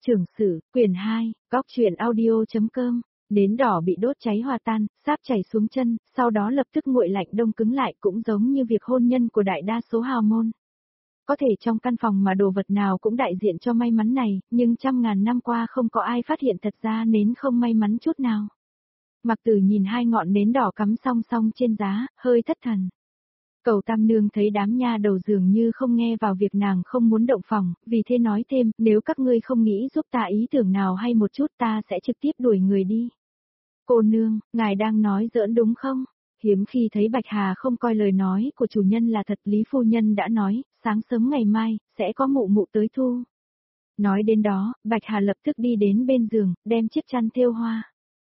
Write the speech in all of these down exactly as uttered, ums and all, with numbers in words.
Trưởng sử, quyển hai, góc truyện audio.com, nến đỏ bị đốt cháy hòa tan, sáp chảy xuống chân, sau đó lập tức nguội lạnh đông cứng lại cũng giống như việc hôn nhân của đại đa số hào môn. Có thể trong căn phòng mà đồ vật nào cũng đại diện cho may mắn này, nhưng trăm ngàn năm qua không có ai phát hiện thật ra nến không may mắn chút nào. Mặc Tử nhìn hai ngọn nến đỏ cắm song song trên giá, hơi thất thần. Cầu Tam Nương thấy đám nha đầu dường như không nghe vào việc nàng không muốn động phòng, vì thế nói thêm, nếu các ngươi không nghĩ giúp ta ý tưởng nào hay một chút ta sẽ trực tiếp đuổi người đi. Cô nương, ngài đang nói giỡn đúng không? Hiếm khi thấy Bạch Hà không coi lời nói của chủ nhân là thật, Lý phu nhân đã nói, sáng sớm ngày mai, sẽ có mụ mụ tới thu. Nói đến đó, Bạch Hà lập tức đi đến bên giường, đem chiếc chăn thêu hoa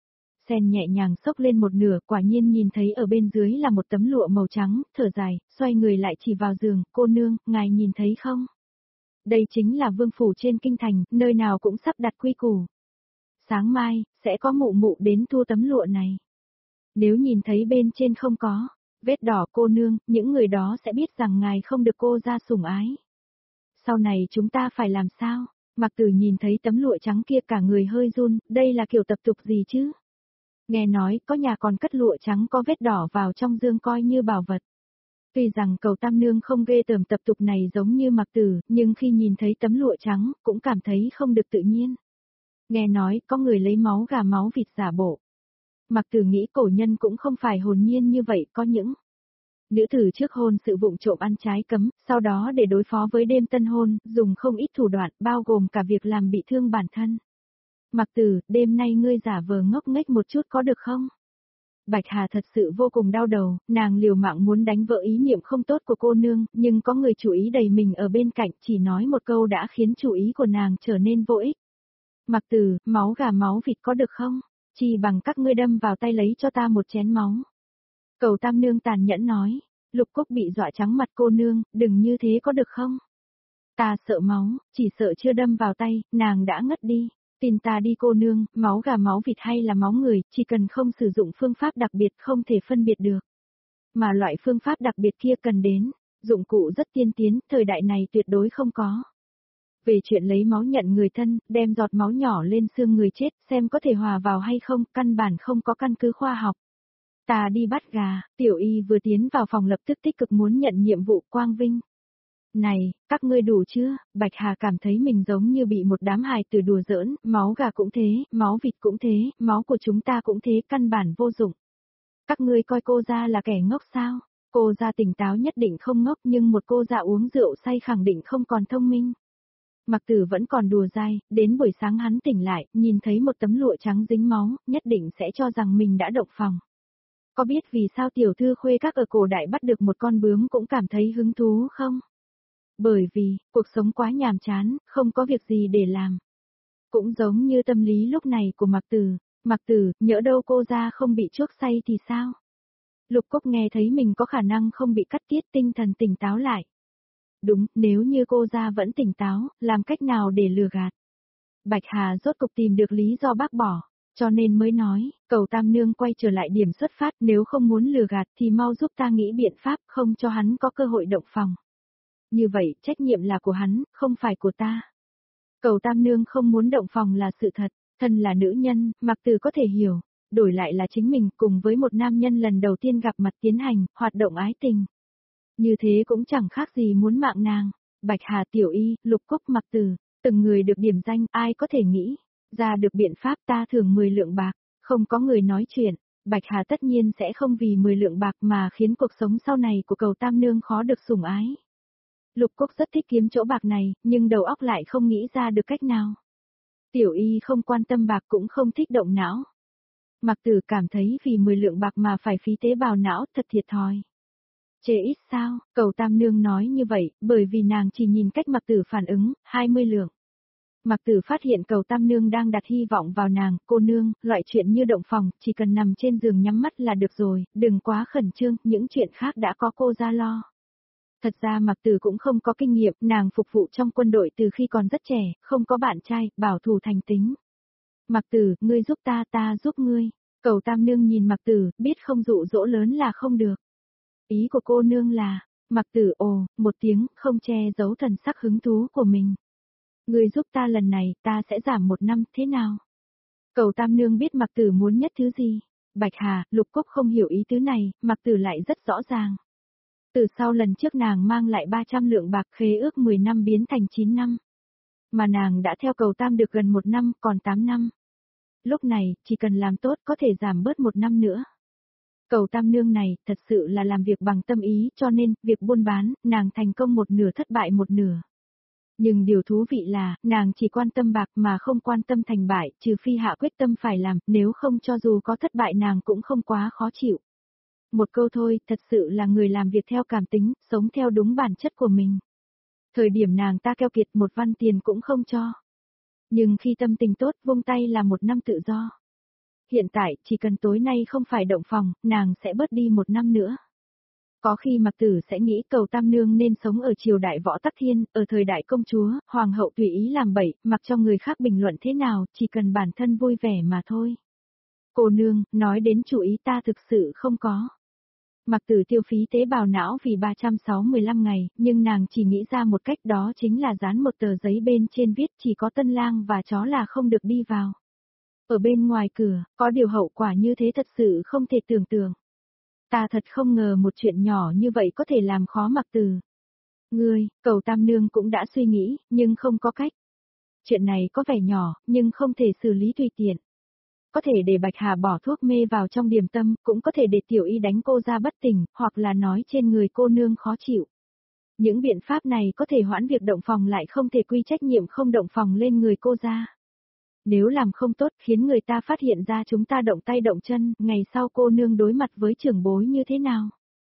sen nhẹ nhàng xốc lên một nửa, quả nhiên nhìn thấy ở bên dưới là một tấm lụa màu trắng, thở dài, xoay người lại chỉ vào giường, cô nương, ngài nhìn thấy không? Đây chính là vương phủ trên kinh thành, nơi nào cũng sắp đặt quy củ. Sáng mai, sẽ có mụ mụ đến thu tấm lụa này. Nếu nhìn thấy bên trên không có vết đỏ cô nương, những người đó sẽ biết rằng ngài không được cô ra sủng ái. Sau này chúng ta phải làm sao? Mặc Tử nhìn thấy tấm lụa trắng kia cả người hơi run, đây là kiểu tập tục gì chứ? Nghe nói, có nhà còn cất lụa trắng có vết đỏ vào trong dương coi như bảo vật. Tuy rằng Cầu Tam Nương không ghê tởm tập tục này giống như Mặc Tử, nhưng khi nhìn thấy tấm lụa trắng, cũng cảm thấy không được tự nhiên. Nghe nói, có người lấy máu gà máu vịt giả bộ. Mặc Tử nghĩ cổ nhân cũng không phải hồn nhiên như vậy, có những nữ tử trước hôn sự vụng trộm ăn trái cấm, sau đó để đối phó với đêm tân hôn, dùng không ít thủ đoạn, bao gồm cả việc làm bị thương bản thân. Mặc Tử, đêm nay ngươi giả vờ ngốc nghếch một chút có được không? Bạch Hà thật sự vô cùng đau đầu, nàng liều mạng muốn đánh vỡ ý niệm không tốt của cô nương, nhưng có người chủ ý đầy mình ở bên cạnh, chỉ nói một câu đã khiến chủ ý của nàng trở nên vô ích. Mặc Tử, máu gà máu vịt có được không? Chỉ bằng các ngươi đâm vào tay lấy cho ta một chén máu. Cầu Tam Nương tàn nhẫn nói, Lục Cúc bị dọa trắng mặt, cô nương, đừng như thế có được không? Ta sợ máu, chỉ sợ chưa đâm vào tay, nàng đã ngất đi. Tin ta đi cô nương, máu gà máu vịt hay là máu người, chỉ cần không sử dụng phương pháp đặc biệt không thể phân biệt được. Mà loại phương pháp đặc biệt kia cần đến, dụng cụ rất tiên tiến, thời đại này tuyệt đối không có. Về chuyện lấy máu nhận người thân, đem giọt máu nhỏ lên xương người chết, xem có thể hòa vào hay không, căn bản không có căn cứ khoa học. Ta đi bắt gà, Tiểu Y vừa tiến vào phòng lập tức tích cực muốn nhận nhiệm vụ quang vinh. Này, các ngươi đủ chưa? Bạch Hà cảm thấy mình giống như bị một đám hài tử đùa giỡn, máu gà cũng thế, máu vịt cũng thế, máu của chúng ta cũng thế, căn bản vô dụng. Các ngươi coi cô ra là kẻ ngốc sao? Cô ra tỉnh táo nhất định không ngốc, nhưng một cô ra uống rượu say khẳng định không còn thông minh. Mặc Tử vẫn còn đùa dai, đến buổi sáng hắn tỉnh lại, nhìn thấy một tấm lụa trắng dính máu, nhất định sẽ cho rằng mình đã động phòng. Có biết vì sao tiểu thư khuê các ở cổ đại bắt được một con bướm cũng cảm thấy hứng thú không? Bởi vì, cuộc sống quá nhàm chán, không có việc gì để làm. Cũng giống như tâm lý lúc này của Mặc Tử, Mặc Tử, nhỡ đâu cô ra không bị chuốc say thì sao? Lục Cúc nghe thấy mình có khả năng không bị cắt tiết, tinh thần tỉnh táo lại. Đúng, nếu như cô ra vẫn tỉnh táo, làm cách nào để lừa gạt? Bạch Hà rốt cục tìm được lý do bác bỏ, cho nên mới nói, Cầu Tam Nương quay trở lại điểm xuất phát, nếu không muốn lừa gạt thì mau giúp ta nghĩ biện pháp không cho hắn có cơ hội động phòng. Như vậy, trách nhiệm là của hắn, không phải của ta. Cầu Tam Nương không muốn động phòng là sự thật, thân là nữ nhân, Mặc Tử có thể hiểu, đổi lại là chính mình cùng với một nam nhân lần đầu tiên gặp mặt tiến hành, hoạt động ái tình. Như thế cũng chẳng khác gì muốn mạng nàng. Bạch Hà, Tiểu Y, Lục Cúc, Mặc Tử, từng người được điểm danh, ai có thể nghĩ ra được biện pháp, ta thưởng mười lượng bạc, không có người nói chuyện. Bạch Hà tất nhiên sẽ không vì mười lượng bạc mà khiến cuộc sống sau này của Cầu Tam Nương khó được sủng ái. Lục Cúc rất thích kiếm chỗ bạc này, nhưng đầu óc lại không nghĩ ra được cách nào. Tiểu Y không quan tâm bạc cũng không thích động não. Mặc Tử cảm thấy vì mười lượng bạc mà phải phí tế bào não, thật thiệt thòi. Chê ít sao? Cầu Tam Nương nói như vậy, bởi vì nàng chỉ nhìn cách Mặc Tử phản ứng, hai mươi lượng. Mặc Tử phát hiện Cầu Tam Nương đang đặt hy vọng vào nàng, cô nương, loại chuyện như động phòng, chỉ cần nằm trên giường nhắm mắt là được rồi, đừng quá khẩn trương, những chuyện khác đã có cô ra lo. Thật ra Mặc Tử cũng không có kinh nghiệm, nàng phục vụ trong quân đội từ khi còn rất trẻ, không có bạn trai, bảo thủ thành tính. Mặc Tử, ngươi giúp ta, ta giúp ngươi. Cầu Tam Nương nhìn Mặc Tử, biết không dụ dỗ lớn là không được. Ý của cô nương là, Mặc Tử ồ, một tiếng, không che giấu thần sắc hứng thú của mình. Ngươi giúp ta lần này, ta sẽ giảm một năm, thế nào? Cầu Tam Nương biết Mạc Tử muốn nhất thứ gì. Bạch Hà, Lục Cúc không hiểu ý tứ này, Mạc Tử lại rất rõ ràng. Từ sau lần trước nàng mang lại ba trăm lượng bạc khế ước mười năm biến thành chín năm. Mà nàng đã theo Cầu Tam được gần một năm, còn tám năm. Lúc này, chỉ cần làm tốt có thể giảm bớt một năm nữa. Cầu Tam Nương này, thật sự là làm việc bằng tâm ý, cho nên, việc buôn bán, nàng thành công một nửa thất bại một nửa. Nhưng điều thú vị là, nàng chỉ quan tâm bạc mà không quan tâm thành bại, trừ phi hạ quyết tâm phải làm, nếu không cho dù có thất bại nàng cũng không quá khó chịu. Một câu thôi, thật sự là người làm việc theo cảm tính, sống theo đúng bản chất của mình. Thời điểm nàng ta keo kiệt một văn tiền cũng không cho. Nhưng khi tâm tình tốt, vung tay là một năm tự do. Hiện tại, chỉ cần tối nay không phải động phòng, nàng sẽ bớt đi một năm nữa. Có khi Mạc Tử sẽ nghĩ Cầu Tam Nương nên sống ở triều đại Võ Tắc Thiên, ở thời đại công chúa, hoàng hậu tùy ý làm bậy, mặc cho người khác bình luận thế nào, chỉ cần bản thân vui vẻ mà thôi. Cô nương, nói đến chủ ý ta thực sự không có. Mạc Tử tiêu phí tế bào não vì ba trăm sáu mươi lăm ngày, nhưng nàng chỉ nghĩ ra một cách, đó chính là dán một tờ giấy bên trên viết chỉ có tân lang và chó là không được đi vào. Ở bên ngoài cửa, có điều hậu quả như thế thật sự không thể tưởng tượng. Ta thật không ngờ một chuyện nhỏ như vậy có thể làm khó Mạc Tử. Ngươi, Cầu Tam Nương cũng đã suy nghĩ, nhưng không có cách. Chuyện này có vẻ nhỏ, nhưng không thể xử lý tùy tiện. Có thể để Bạch Hà bỏ thuốc mê vào trong điểm tâm, cũng có thể để Tiểu Y đánh cô ra bất tỉnh, hoặc là nói trên người cô nương khó chịu. Những biện pháp này có thể hoãn việc động phòng lại không thể quy trách nhiệm không động phòng lên người cô ra. Nếu làm không tốt khiến người ta phát hiện ra chúng ta động tay động chân, ngày sau cô nương đối mặt với trưởng bối như thế nào?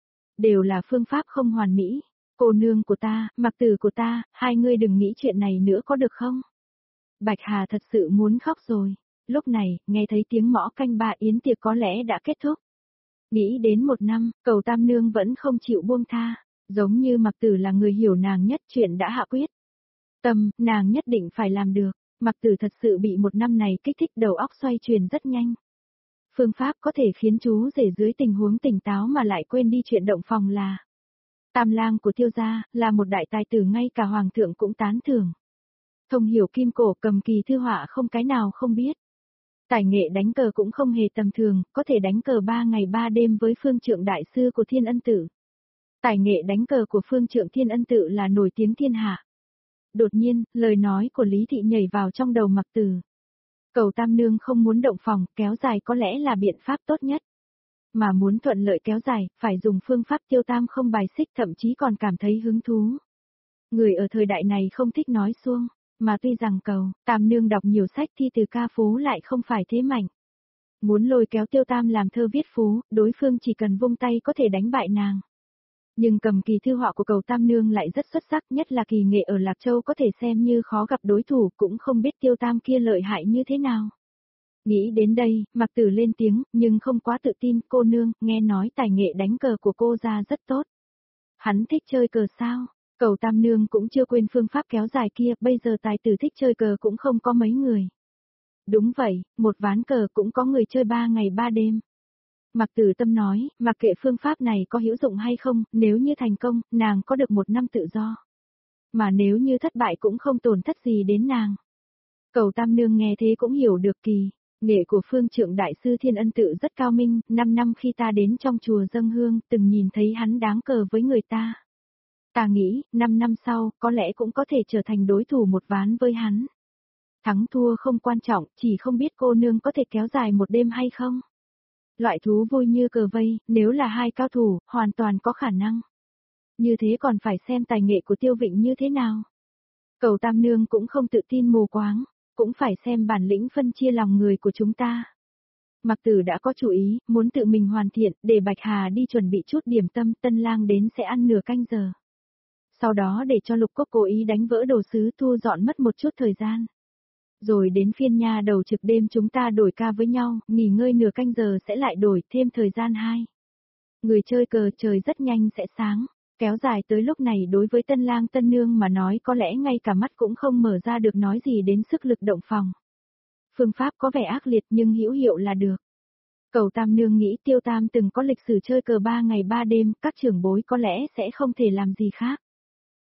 Đều là phương pháp không hoàn mỹ. Cô nương của ta, Mạc Tử của ta, hai ngươi đừng nghĩ chuyện này nữa có được không? Bạch Hà thật sự muốn khóc rồi. Lúc này, nghe thấy tiếng mõ canh ba yến tiệc có lẽ đã kết thúc. Nghĩ đến một năm, Cầu Tam Nương vẫn không chịu buông tha, giống như Mạc Tử là người hiểu nàng nhất, chuyện đã hạ quyết. Tâm, nàng nhất định phải làm được. Mạc Tử thật sự bị một năm này kích thích, đầu óc xoay chuyển rất nhanh. Phương pháp có thể khiến chú rể dưới tình huống tỉnh táo mà lại quên đi chuyện động phòng là Tam lang của Tiêu gia, là một đại tài tử ngay cả hoàng thượng cũng tán thưởng. Thông hiểu kim cổ, cầm kỳ thư họa không cái nào không biết. Tài nghệ đánh cờ cũng không hề tầm thường, có thể đánh cờ ba ngày ba đêm với phương trượng đại sư của Thiên Ân Tự. Tài nghệ đánh cờ của phương trượng Thiên Ân Tự là nổi tiếng thiên hạ. Đột nhiên, lời nói của Lý Thị nhảy vào trong đầu Mạc Tử. Cầu Tam Nương không muốn động phòng, kéo dài có lẽ là biện pháp tốt nhất. Mà muốn thuận lợi kéo dài, phải dùng phương pháp Tiêu Tam không bài xích, thậm chí còn cảm thấy hứng thú. Người ở thời đại này không thích nói suông, mà tuy rằng Cầu Tam Nương đọc nhiều sách thi từ ca phú lại không phải thế mạnh. Muốn lôi kéo Tiêu Tam làm thơ viết phú, đối phương chỉ cần vung tay có thể đánh bại nàng. Nhưng cầm kỳ thư họa của Cầu Tam Nương lại rất xuất sắc, nhất là kỳ nghệ ở Lạc Châu có thể xem như khó gặp đối thủ, cũng không biết Tiêu Tam kia lợi hại như thế nào. Nghĩ đến đây, Mạc Tử lên tiếng, nhưng không quá tự tin, cô nương, nghe nói tài nghệ đánh cờ của cô ra rất tốt. Hắn thích chơi cờ sao? Cầu Tam Nương cũng chưa quên phương pháp kéo dài kia, bây giờ tài tử thích chơi cờ cũng không có mấy người. Đúng vậy, một ván cờ cũng có người chơi ba ngày ba đêm. Mạc Tử Tâm nói, mặc kệ phương pháp này có hữu dụng hay không, nếu như thành công, nàng có được một năm tự do. Mà nếu như thất bại cũng không tổn thất gì đến nàng. Cầu Tam Nương nghe thế cũng hiểu được kỳ. Nghệ của phương trượng đại sư Thiên Ân Tự rất cao minh, năm năm khi ta đến trong chùa dâng hương, từng nhìn thấy hắn đáng cờ với người ta. Ta nghĩ, năm năm sau, có lẽ cũng có thể trở thành đối thủ một ván với hắn. Thắng thua không quan trọng, chỉ không biết cô nương có thể kéo dài một đêm hay không. Loại thú vui như cờ vây, nếu là hai cao thủ, hoàn toàn có khả năng. Như thế còn phải xem tài nghệ của Tiêu Vịnh như thế nào. Cầu Tam Nương cũng không tự tin mù quáng, cũng phải xem bản lĩnh phân chia lòng người của chúng ta. Mạc Tử đã có chủ ý, muốn tự mình hoàn thiện, để Bạch Hà đi chuẩn bị chút điểm tâm, tân lang đến sẽ ăn nửa canh giờ. Sau đó để cho Lục Cốc cố ý đánh vỡ đồ sứ thu dọn mất một chút thời gian. Rồi đến phiên nha đầu trực đêm chúng ta đổi ca với nhau, nghỉ ngơi nửa canh giờ sẽ lại đổi thêm thời gian hai. Người chơi cờ trời rất nhanh sẽ sáng, kéo dài tới lúc này đối với tân lang tân nương mà nói có lẽ ngay cả mắt cũng không mở ra được nói gì đến sức lực động phòng. Phương pháp có vẻ ác liệt nhưng hữu hiệu là được. Cầu Tam Nương nghĩ Tiêu Tam từng có lịch sử chơi cờ ba ngày ba đêm, các trưởng bối có lẽ sẽ không thể làm gì khác.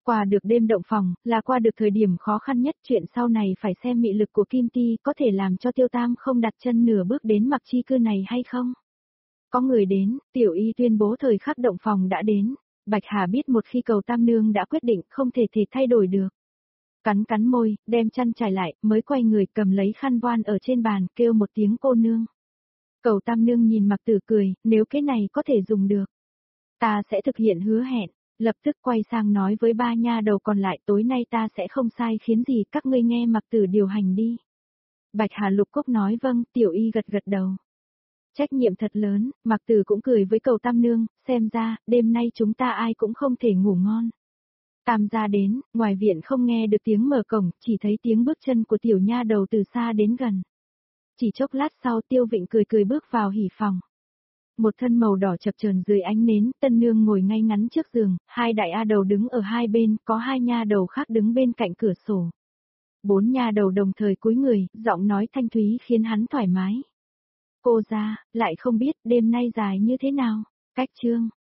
Qua được đêm động phòng, là qua được thời điểm khó khăn nhất, chuyện sau này phải xem mị lực của Kim Ti có thể làm cho Tiêu Tam không đặt chân nửa bước đến Mặc Chi cư này hay không. Có người đến, Tiểu Y tuyên bố thời khắc động phòng đã đến. Bạch Hà biết một khi Cầu Tam Nương đã quyết định không thể thể thay đổi được. Cắn cắn môi, đem chăn trải lại, mới quay người cầm lấy khăn voan ở trên bàn, kêu một tiếng cô nương. Cầu Tam Nương nhìn Mặc Tử cười, nếu cái này có thể dùng được, ta sẽ thực hiện hứa hẹn. Lập tức quay sang nói với ba nha đầu còn lại, tối nay ta sẽ không sai khiến gì, các ngươi nghe Mặc Tử điều hành đi. Bạch Hà Lục Cốc nói vâng, Tiểu Y gật gật đầu. Trách nhiệm thật lớn, Mặc Tử cũng cười với Cầu Tam Nương, xem ra, đêm nay chúng ta ai cũng không thể ngủ ngon. Tam gia đến, ngoài viện không nghe được tiếng mở cổng, chỉ thấy tiếng bước chân của tiểu nha đầu từ xa đến gần. Chỉ chốc lát sau Tiêu Vịnh cười cười bước vào hỉ phòng. Một thân màu đỏ chập chờn dưới ánh nến, tân nương ngồi ngay ngắn trước giường, hai đại a đầu đứng ở hai bên, có hai nha đầu khác đứng bên cạnh cửa sổ. Bốn nha đầu đồng thời cúi người, giọng nói thanh thúy khiến hắn thoải mái. Cô ra, lại không biết đêm nay dài như thế nào, cách chương.